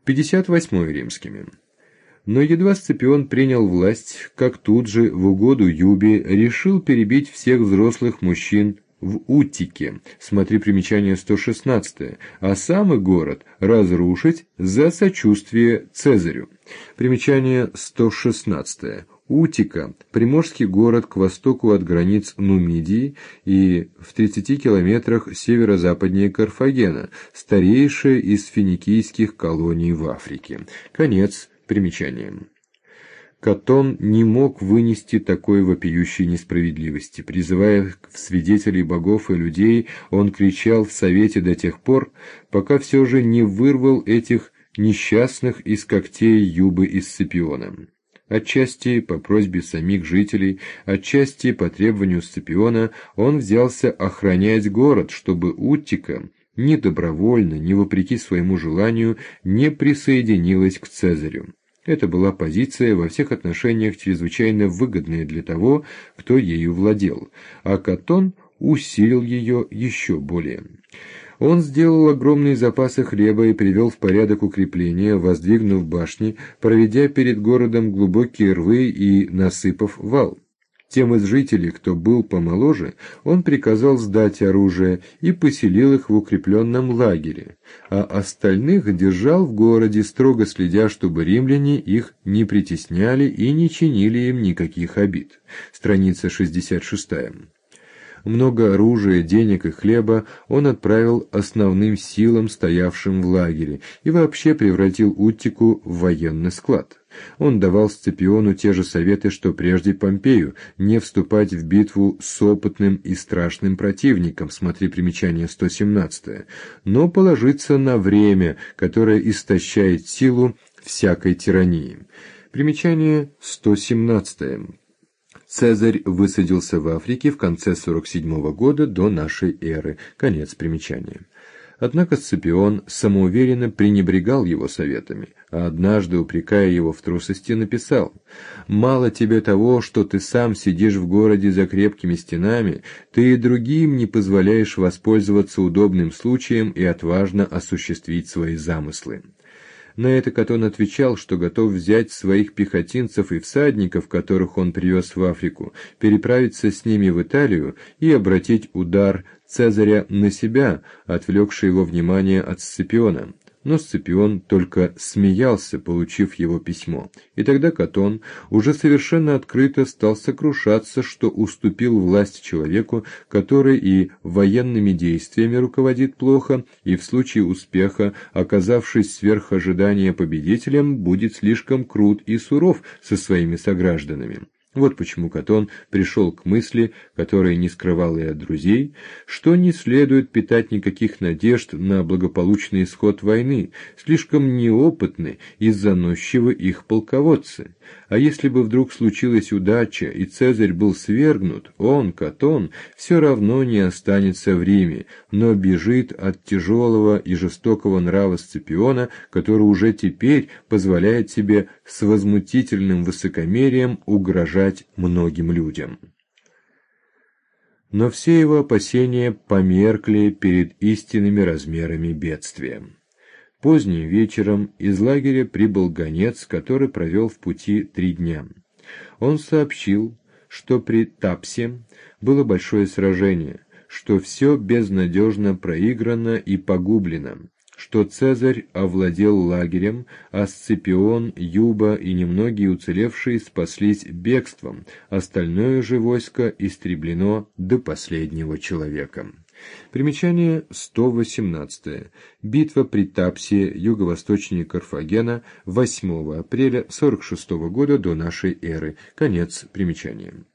58 римскими. Но едва Сципион принял власть, как тут же, в угоду Юбе, решил перебить всех взрослых мужчин в Уттике, смотри примечание 116, а самый город разрушить за сочувствие Цезарю. Примечание 116. Утика – приморский город к востоку от границ Нумидии и в 30 километрах северо-западнее Карфагена, старейшая из финикийских колоний в Африке. Конец примечания. Катон не мог вынести такой вопиющей несправедливости. Призывая в свидетелей богов и людей, он кричал в совете до тех пор, пока все же не вырвал этих несчастных из когтей Юбы и Сципиона. Отчасти по просьбе самих жителей, отчасти по требованию Сципиона он взялся охранять город, чтобы Уттика ни добровольно, ни вопреки своему желанию не присоединилась к Цезарю. Это была позиция во всех отношениях чрезвычайно выгодная для того, кто ею владел, а Катон усилил ее еще более. Он сделал огромные запасы хлеба и привел в порядок укрепления, воздвигнув башни, проведя перед городом глубокие рвы и насыпав вал. Тем из жителей, кто был помоложе, он приказал сдать оружие и поселил их в укрепленном лагере, а остальных держал в городе, строго следя, чтобы римляне их не притесняли и не чинили им никаких обид. Страница 66. Много оружия, денег и хлеба он отправил основным силам, стоявшим в лагере, и вообще превратил Уттику в военный склад. Он давал Сципиону те же советы, что прежде Помпею, не вступать в битву с опытным и страшным противником, смотри примечание 117, но положиться на время, которое истощает силу всякой тирании. Примечание 117. Цезарь высадился в Африке в конце 47 года до нашей эры. Конец примечания. Однако Сципион самоуверенно пренебрегал его советами, а однажды, упрекая его в трусости, написал: «Мало тебе того, что ты сам сидишь в городе за крепкими стенами, ты и другим не позволяешь воспользоваться удобным случаем и отважно осуществить свои замыслы». На это Катон отвечал, что готов взять своих пехотинцев и всадников, которых он привез в Африку, переправиться с ними в Италию и обратить удар Цезаря на себя, отвлекший его внимание от Сципиона. Но Сципион только смеялся, получив его письмо. И тогда Катон уже совершенно открыто стал сокрушаться, что уступил власть человеку, который и военными действиями руководит плохо, и в случае успеха, оказавшись сверх ожидания победителем, будет слишком крут и суров со своими согражданами. Вот почему Катон пришел к мысли, которая не скрывал и от друзей, что не следует питать никаких надежд на благополучный исход войны, слишком неопытны и заносчивы их полководцы. А если бы вдруг случилась удача, и Цезарь был свергнут, он, Катон, все равно не останется в Риме, но бежит от тяжелого и жестокого нрава Сципиона, который уже теперь позволяет себе с возмутительным высокомерием угрожать многим людям. Но все его опасения померкли перед истинными размерами бедствия. Поздним вечером из лагеря прибыл гонец, который провел в пути 3 дня. Он сообщил, что при Тапсе было большое сражение, что все безнадежно проиграно и погублено, что Цезарь овладел лагерем, а Сципион, Юба и немногие уцелевшие спаслись бегством, остальное же войско истреблено до последнего человека. Примечание 118. Битва при Тапсе, юго-восточнее Карфагена, 8 апреля 46 года до нашей эры. Конец примечания.